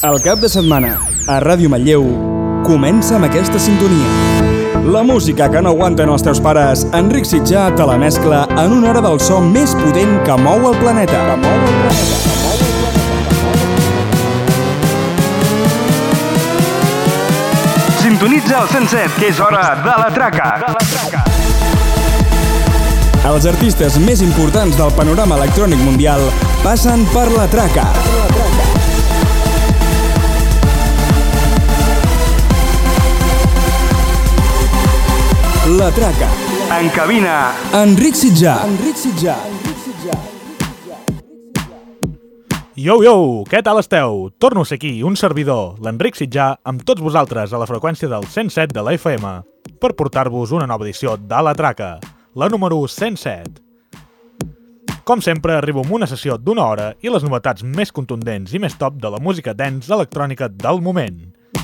El cap de setmana, a Ràdio Manlleu, comença amb aquesta sintonia. La música que no aguanten els teus pares, Enric Sitjà te la mescla en una hora del so més potent que mou el planeta. Sintonitza el 107, que és hora de la traca. Els artistes més importants del panorama electrònic mundial passen per la traca. La traca. En cabina, Enric Sitjà. Yo, què tal esteu? Torno a ser aquí, un servidor, l'Enric Sitjà, amb tots vosaltres a la freqüència del 107 de la FM, per portar-vos una nova edició de La Traca, la número 107. Com sempre, arribo amb una sessió d'una hora i les novetats més contundents i més top de la música dance electrònica del moment.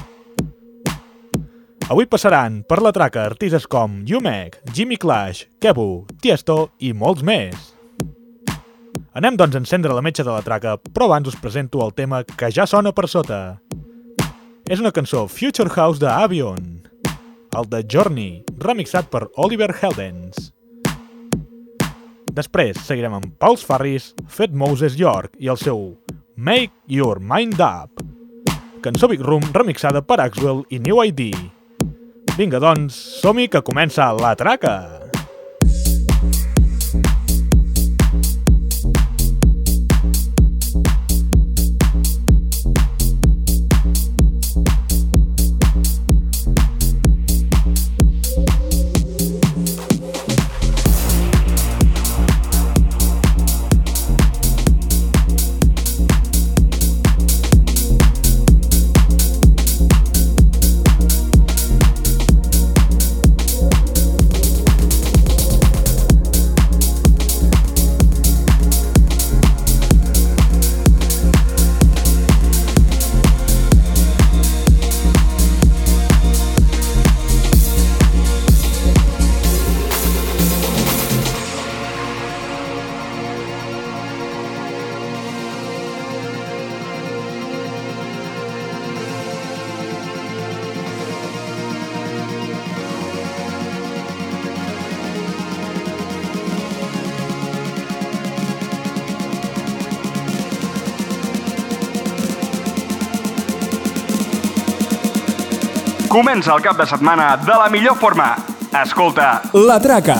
Avui passaran per La Traca artistes com Umek, Jimmy Clash, Kebu, Tiesto i molts més. Anem doncs a encendre la metxa de la traca, però abans us presento el tema que ja sona per sota. És una cançó Future House de Avion, el de Journey, remixat per Oliver Heldens. Després seguirem amb Pauls Farris, Fat Moses York i el seu Make Your Mind Up, cançó Big Room remixada per Axwell i New ID. Vinga doncs, som-hi que comença la traca! Comença el cap de setmana de la millor forma. Escolta La Traca.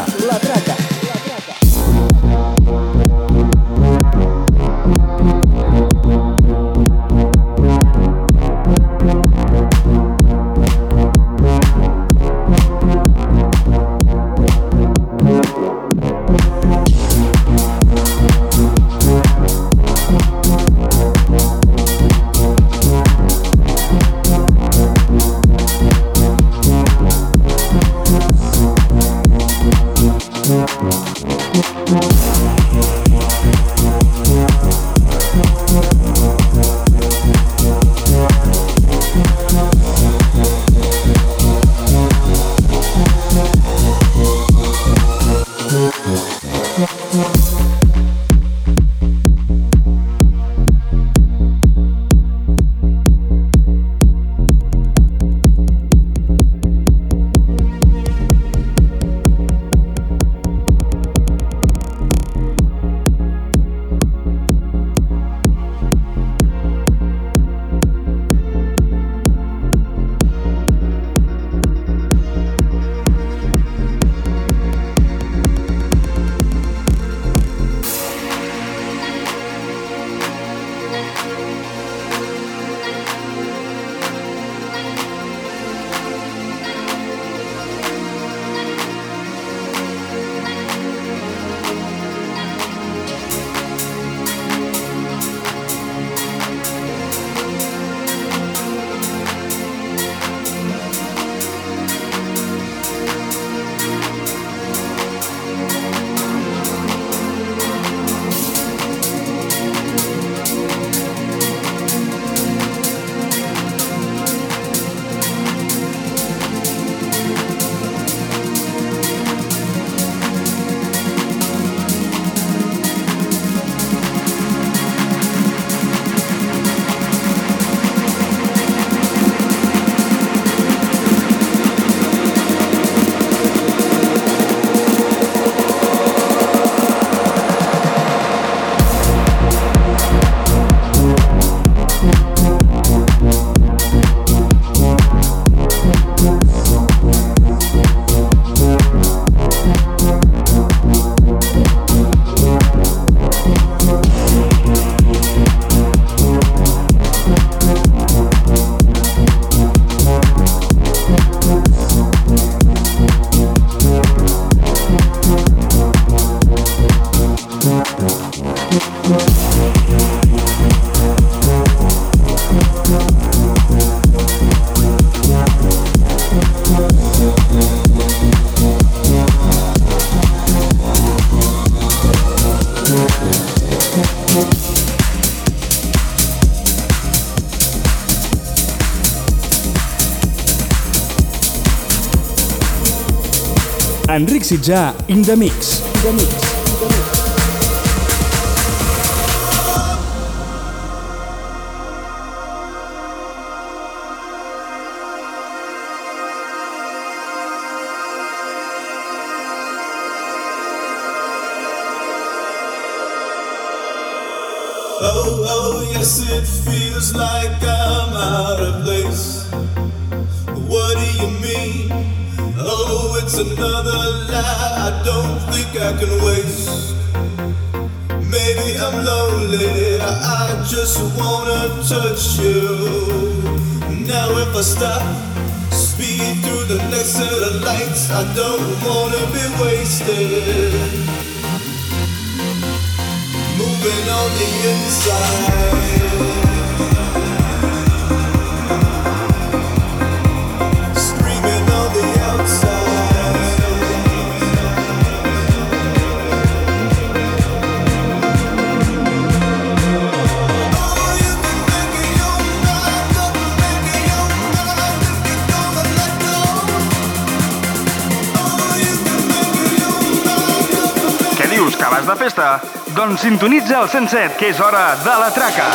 Enric Sitjà, in the mix. Oh, yes, it feels like I'm out of place. What do you mean? Oh, it's another lie I don't think I can waste. Maybe I'm lonely, I just wanna touch you. Now if I stop, speed through the next set of lights, I don't wanna be wasted. Moving on the inside, screaming on the outside. Oh, you can make it your mind up, make it your mind if you're gonna let go. Oh, you can make it your mind up. Què dius, que vas de festa? Doncs sintonitza el 107, que és hora de la traca.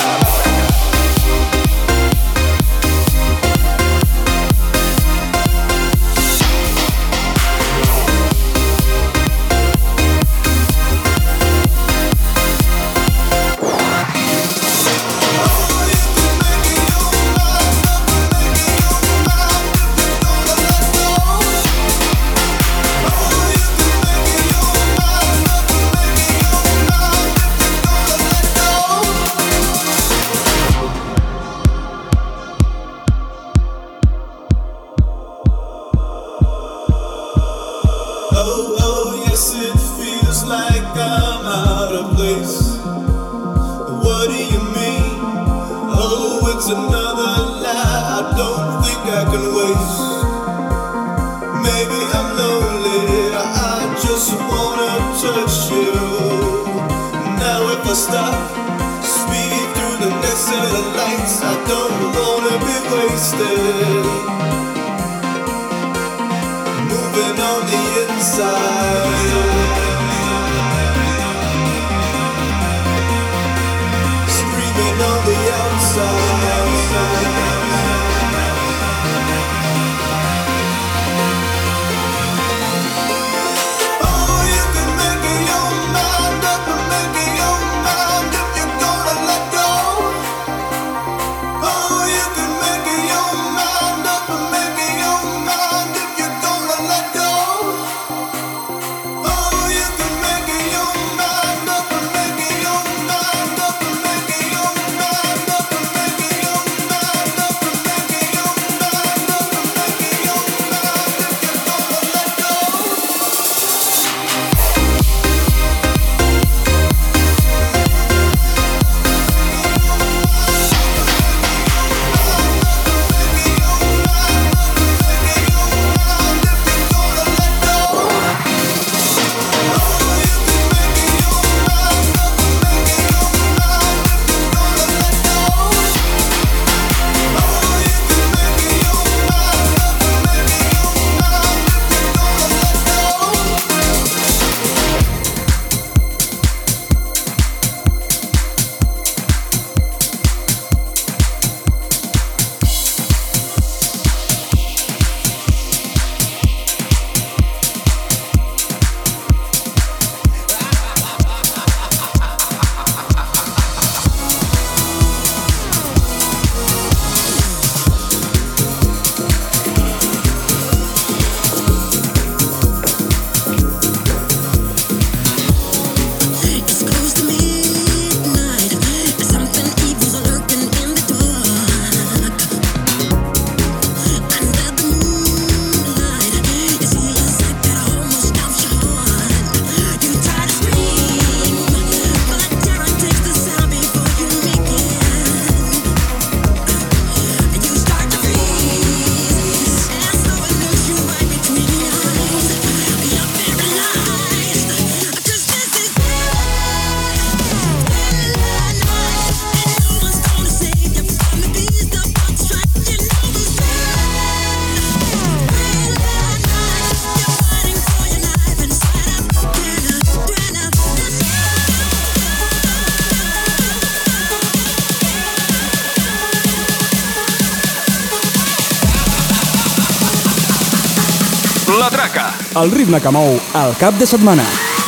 el ritme que mou el cap de setmana.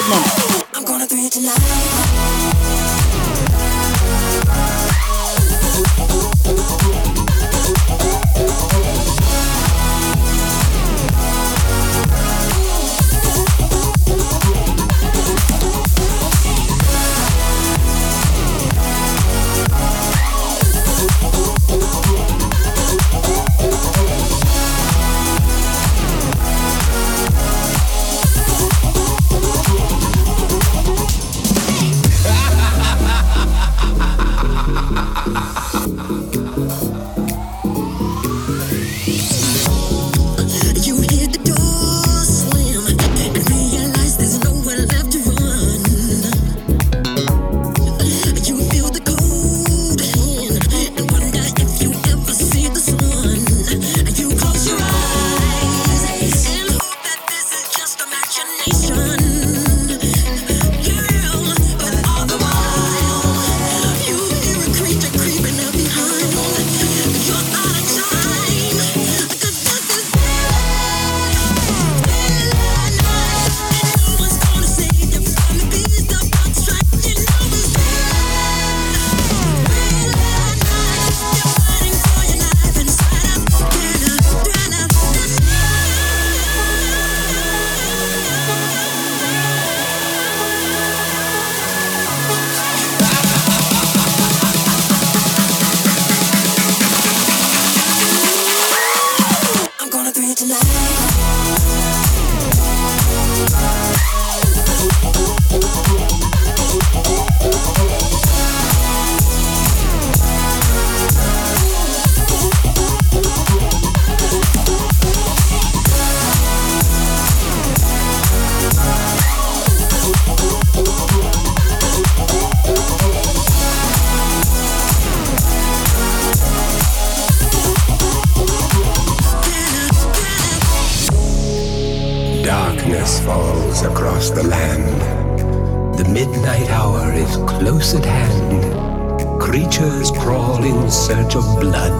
Darkness falls across the land. The midnight hour is close at hand. Creatures crawl in search of blood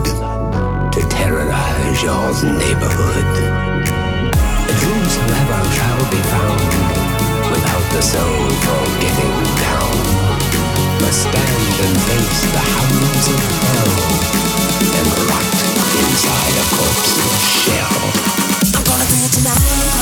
to terrorize your neighborhood. Whosoever shall be found without the soul for getting down must stand and face the hounds of hell and rot inside a corpse's shell. I'm gonna do it tonight.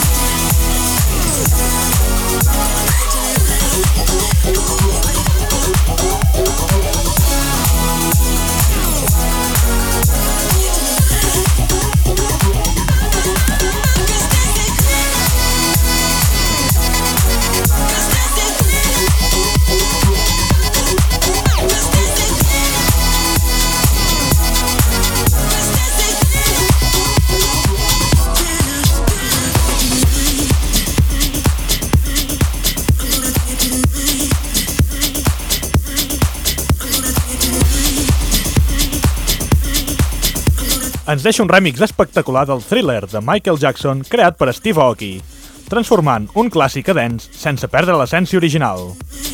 Ens deixa un remix espectacular del Thriller de Michael Jackson creat per Steve Aoki, transformant un clàssic a dance sense perdre l'essència original.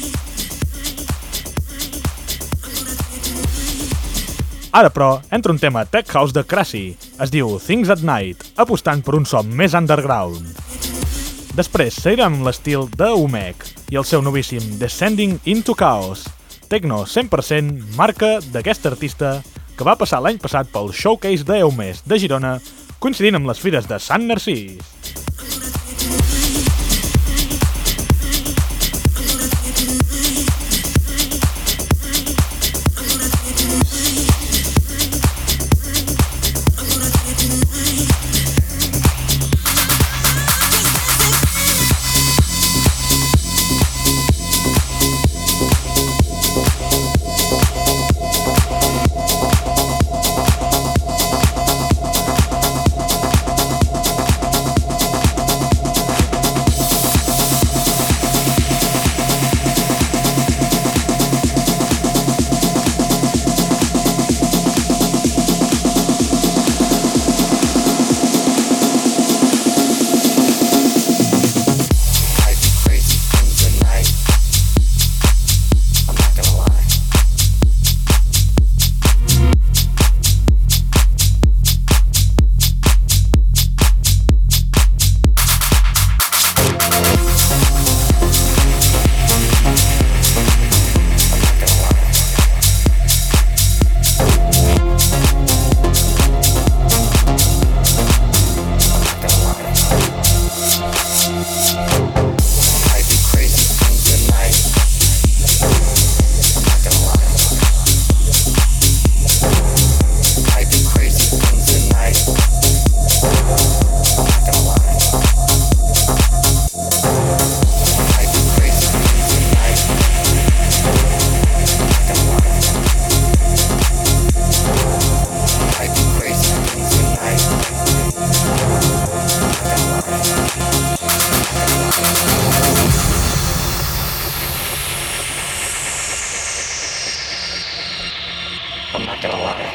Ara, però, entra un tema tech house de Krasi. Es diu Things at Night, apostant per un so més underground. Després seguirem amb l'estil de Umek i el seu novíssim Descending into Chaos, tecno 100% marca d'aquest artista que va passar l'any passat pel Showcase d'Eumes de Girona, coincidint amb les fires de Sant Narcís. I'm not gonna lie.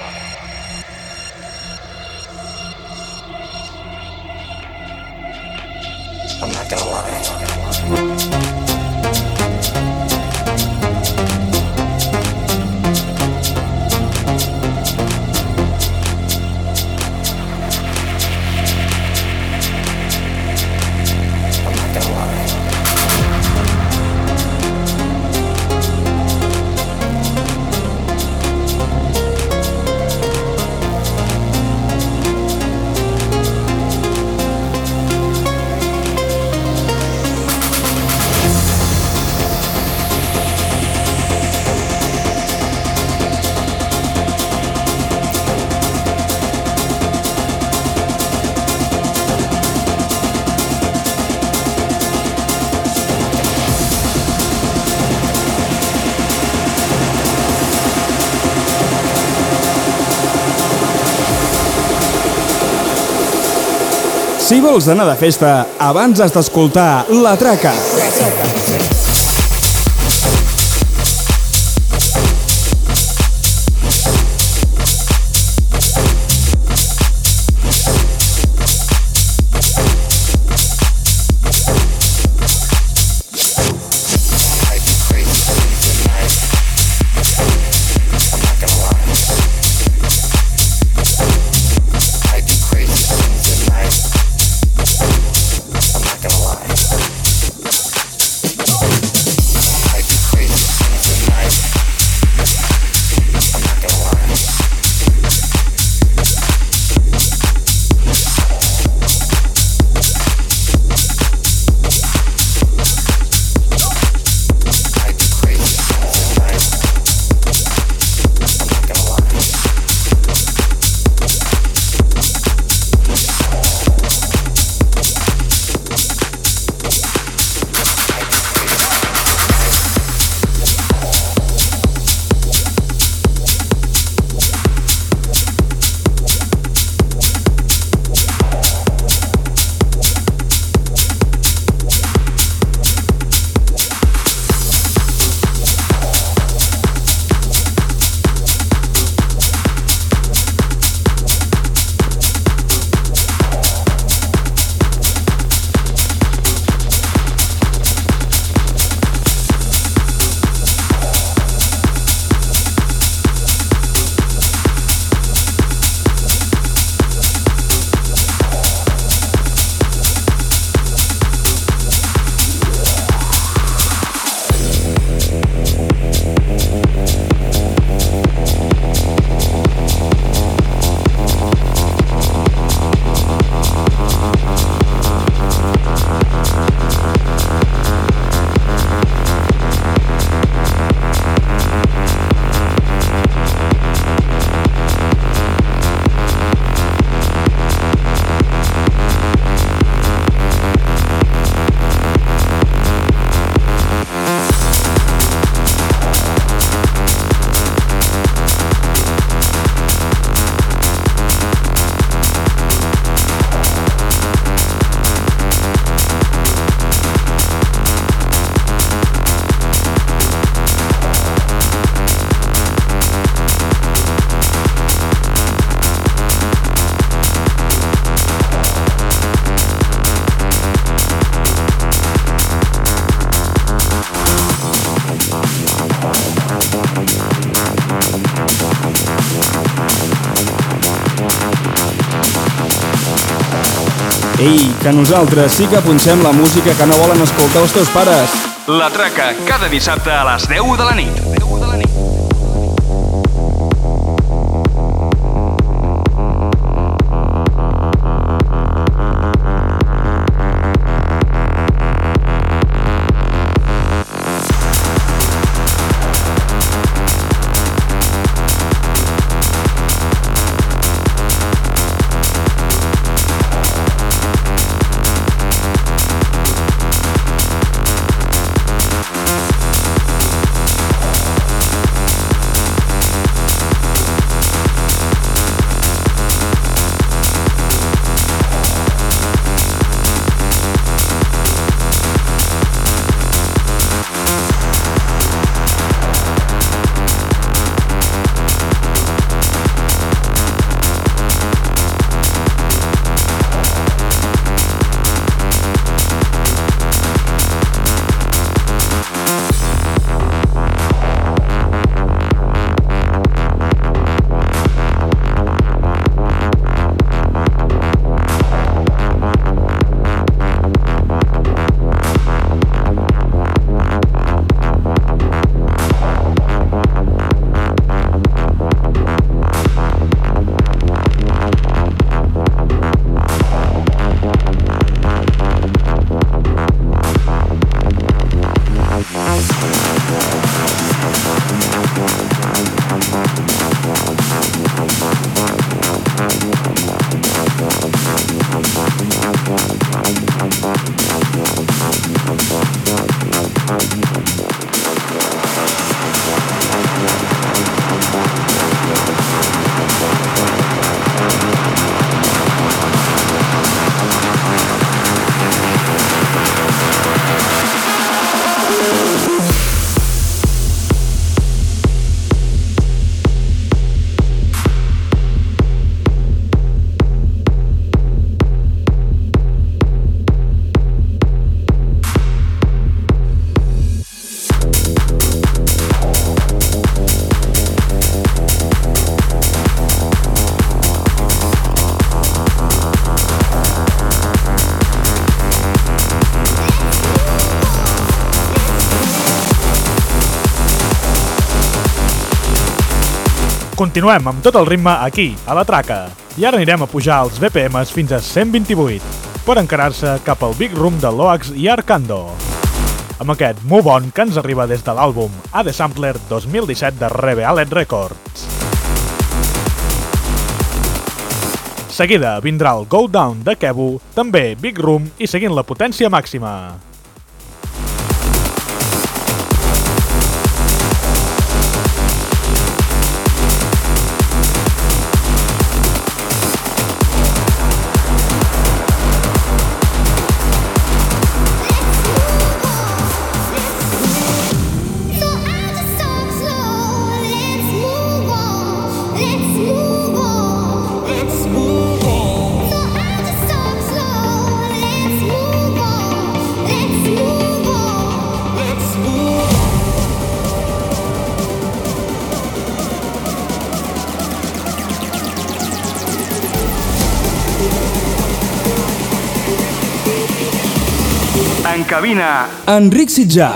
I'm not gonna lie. Si vols anar de festa, abans has d'escoltar La Traca. Ei, que nosaltres sí que punxem la música que no volen escoltar els teus pares. La Traca, cada dissabte a les 10 de la nit. Continuem amb tot el ritme aquí, a la traca. I ara anirem a pujar els BPMs fins a 128, per encarar-se cap al Big Room de Loax i Arcando. Amb aquest Move On que ens arriba des de l'àlbum A The Sampler 2017 de Revealed Records. Seguida vindrà el Go Down de Kebu, també Big Room i seguint la potència màxima. En cabina, Enric Sitjà.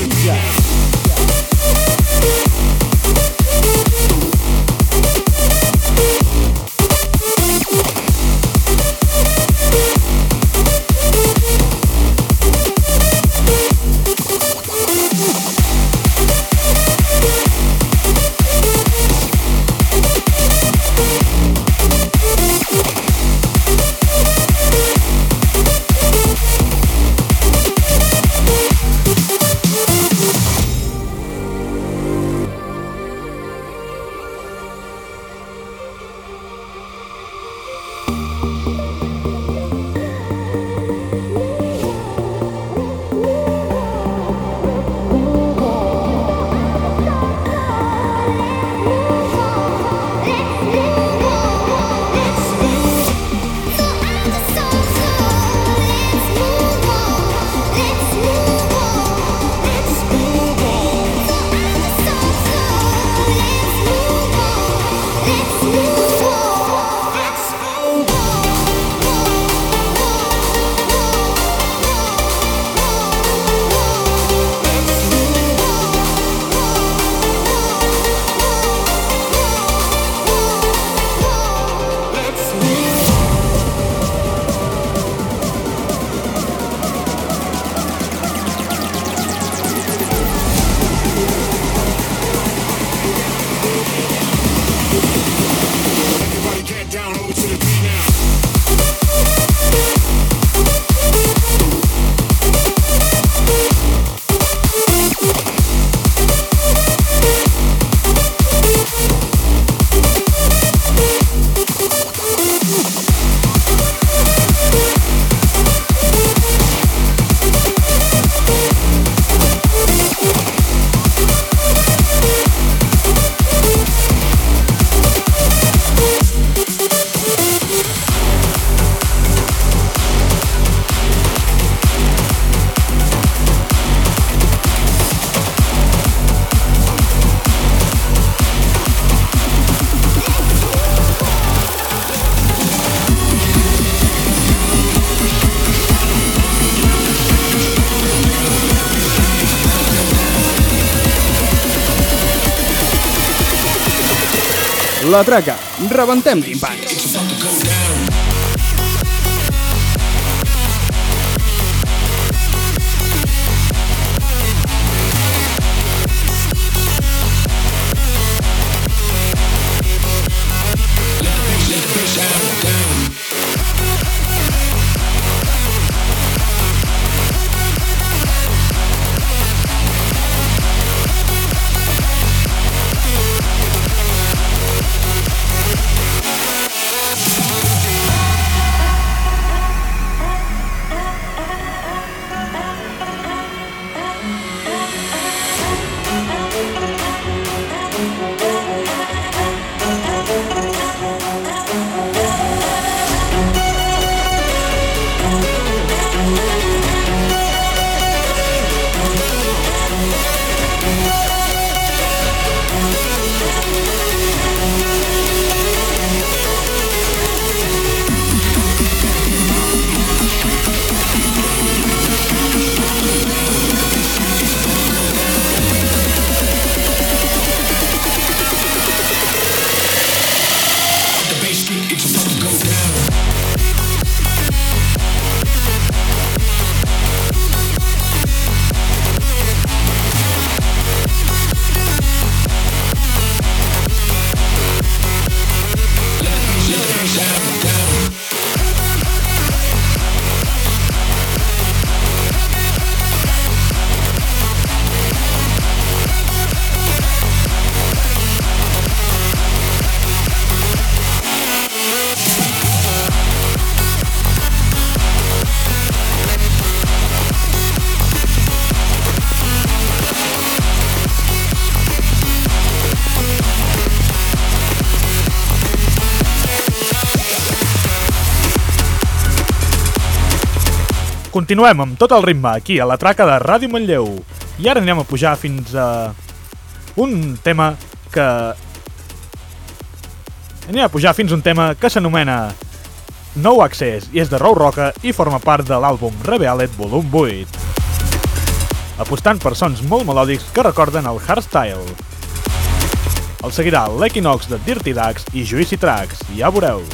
La traca, rebentem timpans. Continuem amb tot el ritme aquí a la traca de Ràdio Manlleu i ara anem a pujar fins a un tema que... s'anomena No Access i és de Row Roca i forma part de l'àlbum Revealed Volum 8, apostant per sons molt melòdics que recorden el hardstyle. El seguirà l'Equinox de Dirty Ducks i Juicy Tracks, ja veureu.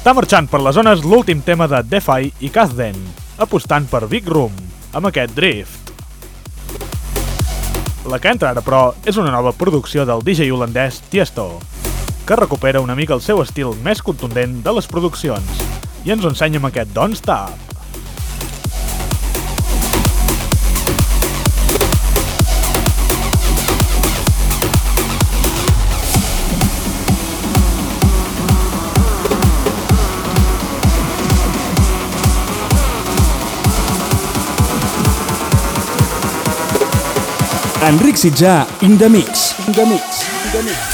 Està marxant per les zones l'últim tema de Defy i Kazden, apostant per Big Room, amb aquest Drift. La que entra ara, però, és una nova producció del DJ holandès Tiesto, que recupera una mica el seu estil més contundent de les produccions, i ens ho ensenya amb aquest Don't Stop. Enric Sitjà, in the mix. In the mix. In the mix.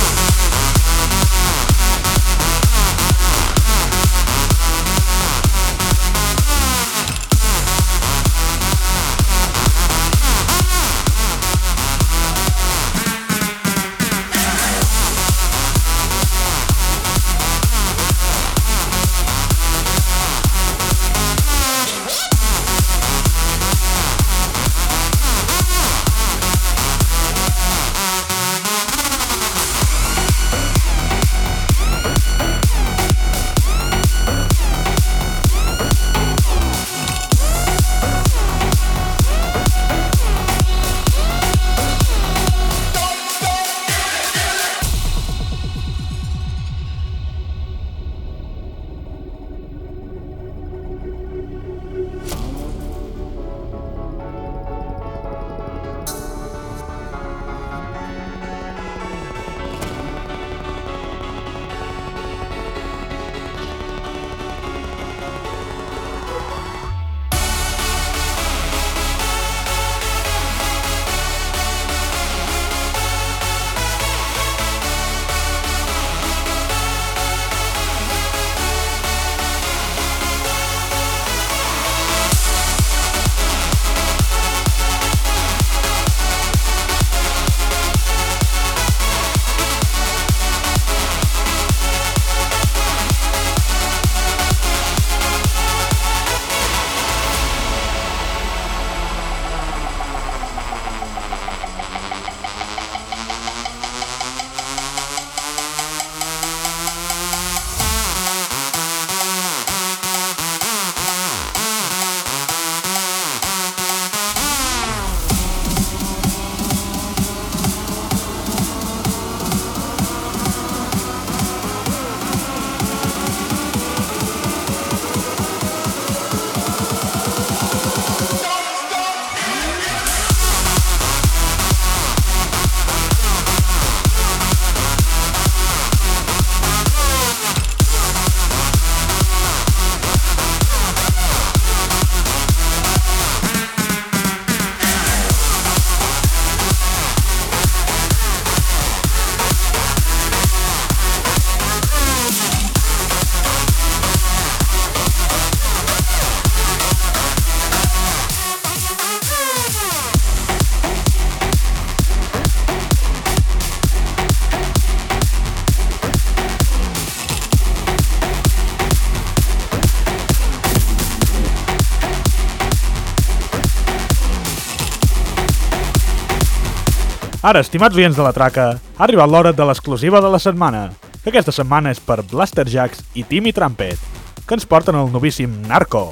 Ara, estimats oients de la traca, ha arribat l'hora de l'exclusiva de la setmana, que aquesta setmana és per Blasterjaxx i Timmy Trumpet, que ens porten el novíssim Narco.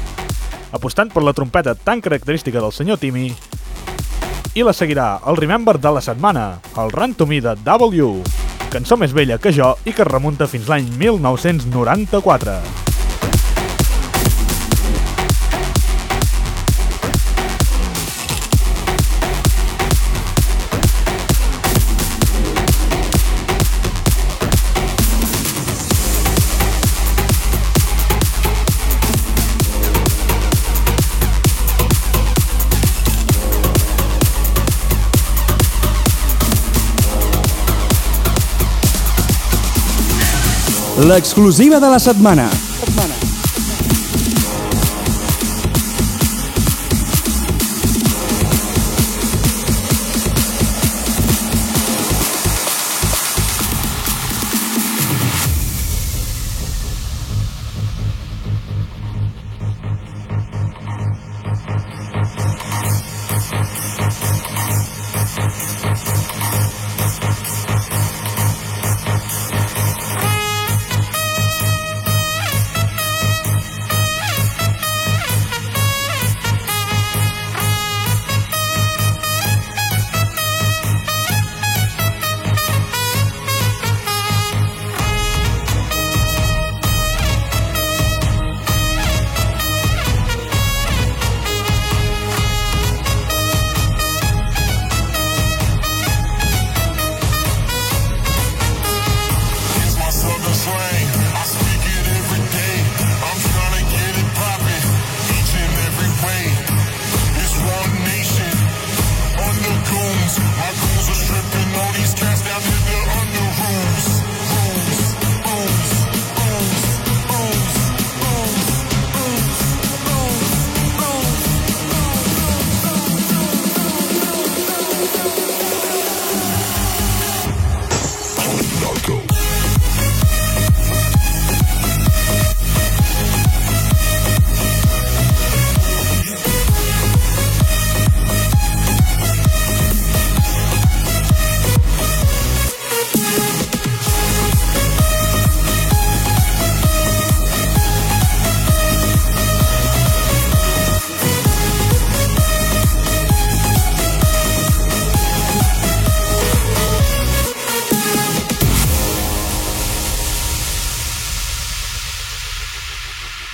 Apostant per la trompeta tan característica del senyor Timmy, i la seguirà el Remember de la setmana, el Run to Me de W, cançó més vella que jo i que es remunta fins l'any 1994. L'exclusiva de la setmana.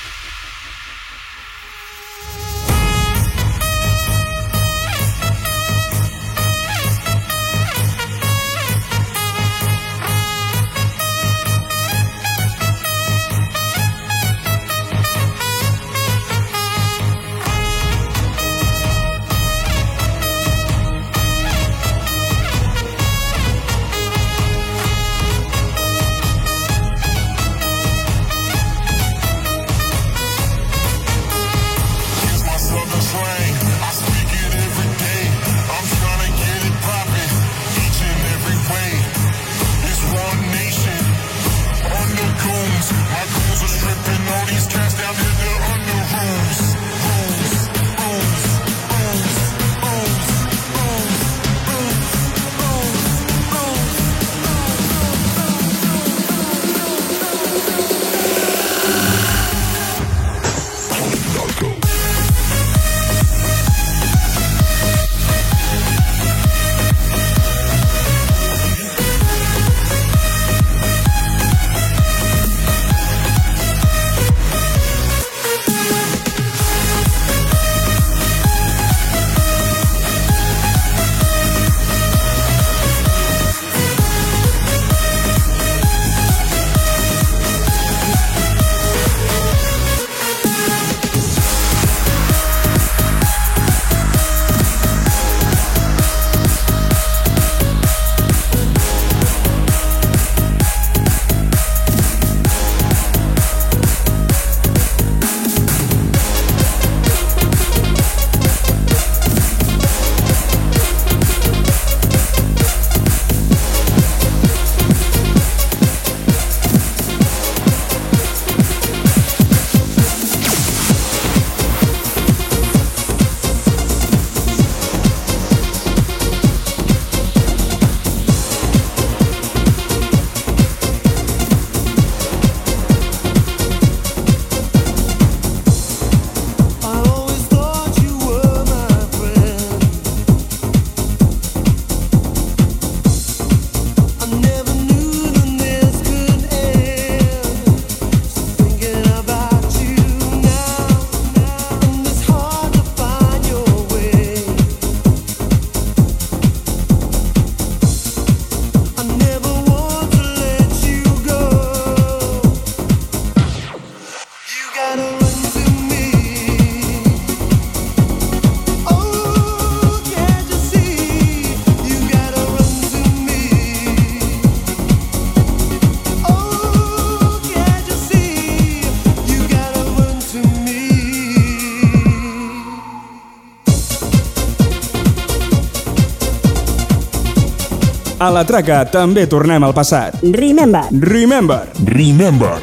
A la traca també tornem al passat. Remember. Remember. Remember.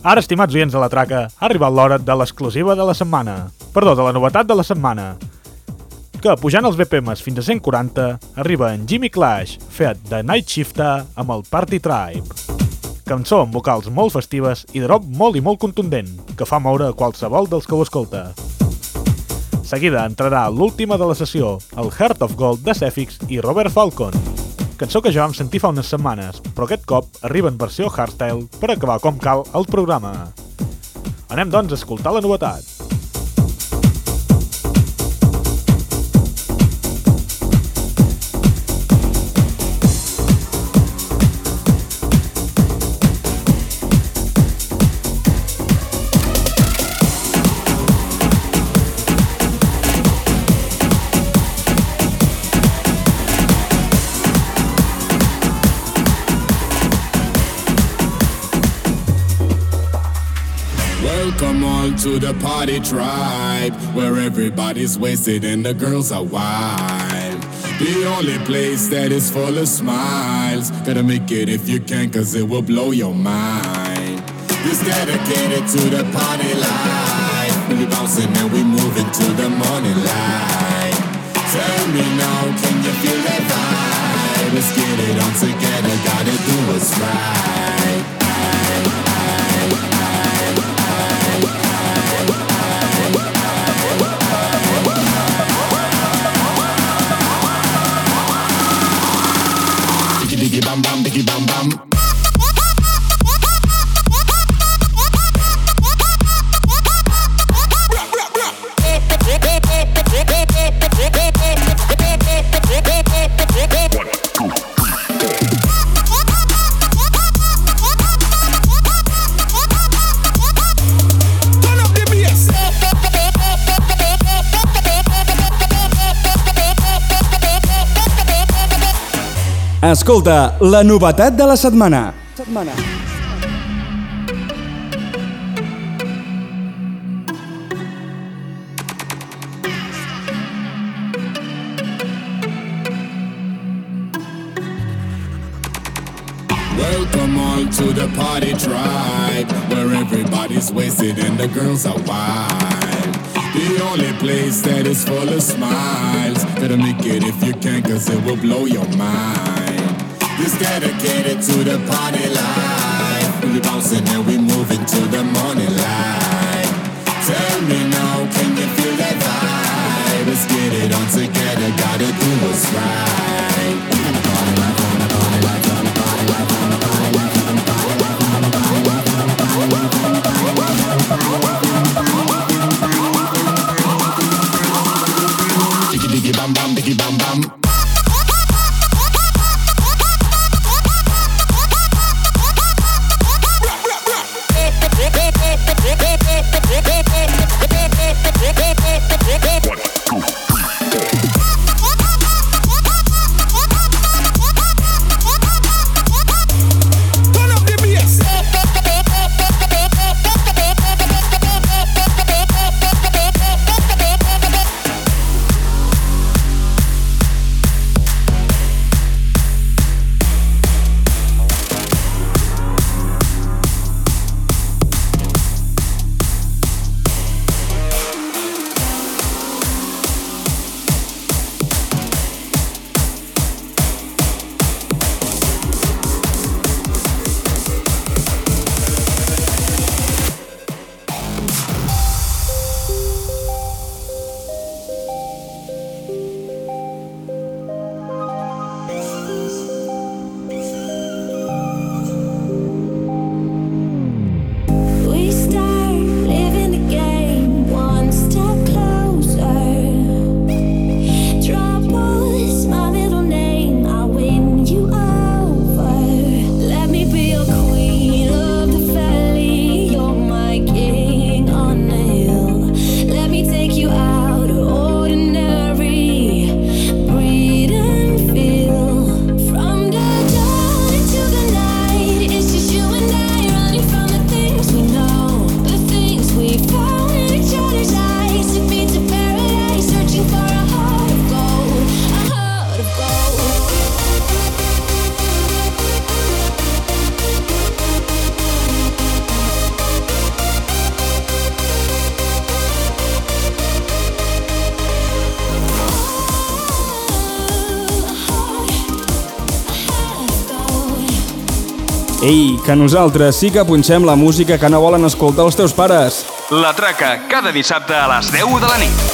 Ara, estimats oients de la traca, ha arribat l'hora de l'exclusiva de la setmana. Perdó, de la novetat de la setmana. Que, pujant els BPMs fins a 140, arriba en Jimmy Clash, fet de Night Shifter amb el Party Tribe. Cançó amb vocals molt festives i drop molt i molt contundent, que fa moure a qualsevol dels que ho escolta. Seguida entrarà l'última de la sessió, el Heart of Gold de Sefix i Robert Falcon. Cançó que ja vam sentir fa unes setmanes, però aquest cop arriba en versió hardstyle per acabar com cal el programa. Anem doncs a escoltar la novetat. Welcome all to the party tribe, where everybody's wasted and the girls are wild. The only place that is full of smiles. Gotta make it if you can, cause it will blow your mind. It's dedicated to the party life. We bouncing and we moving to the morning light. Tell me now, can you feel that vibe? Let's get it on together, gotta do what's right. Diggy bam bam, diggy bam bam. Escolta, la novetat de la setmana. Welcome all to the party tribe, where everybody's wasted and the girls are wild. The only place that is full of smiles. Gotta make it if you can, cause it will blow your mind. It's dedicated to the party life. We bouncing and we moving to the morning light. Tell me now, can you feel that vibe? Let's get it on together, gotta do what's right. Diggy diggy bam bam, diggy bam bam. Ei, que nosaltres sí que punxem la música que no volen escoltar els teus pares. La Traca, cada dissabte a les 10 de la nit.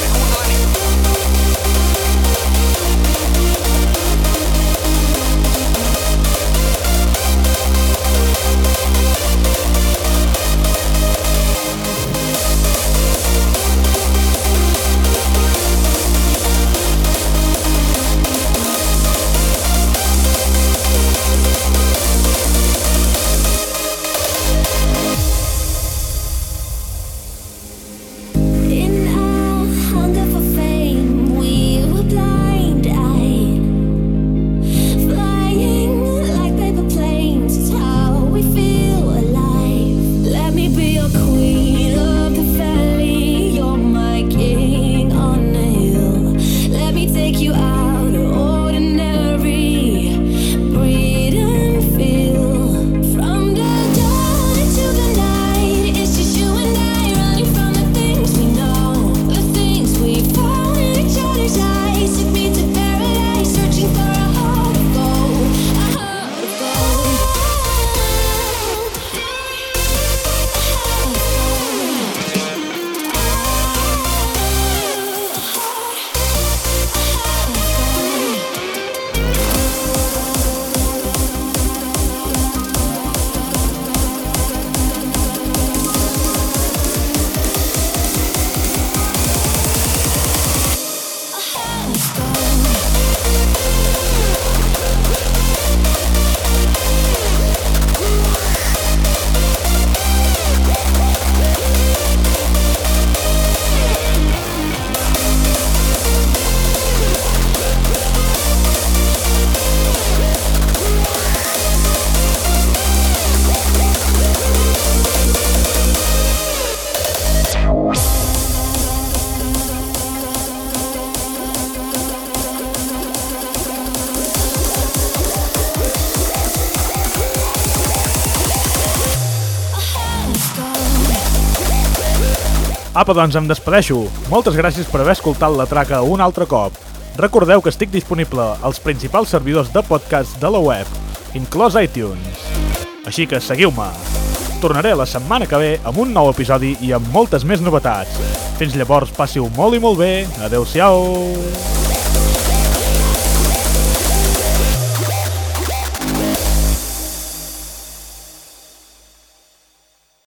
Apa, doncs em despedeixo. Moltes gràcies per haver escoltat La Traca un altre cop. Recordeu que estic disponible als principals servidors de podcast de la web, inclòs iTunes. Així que seguiu-me. Tornaré la setmana que ve amb un nou episodi i amb moltes més novetats. Fins llavors, passiu molt i molt bé. Adeu-siau.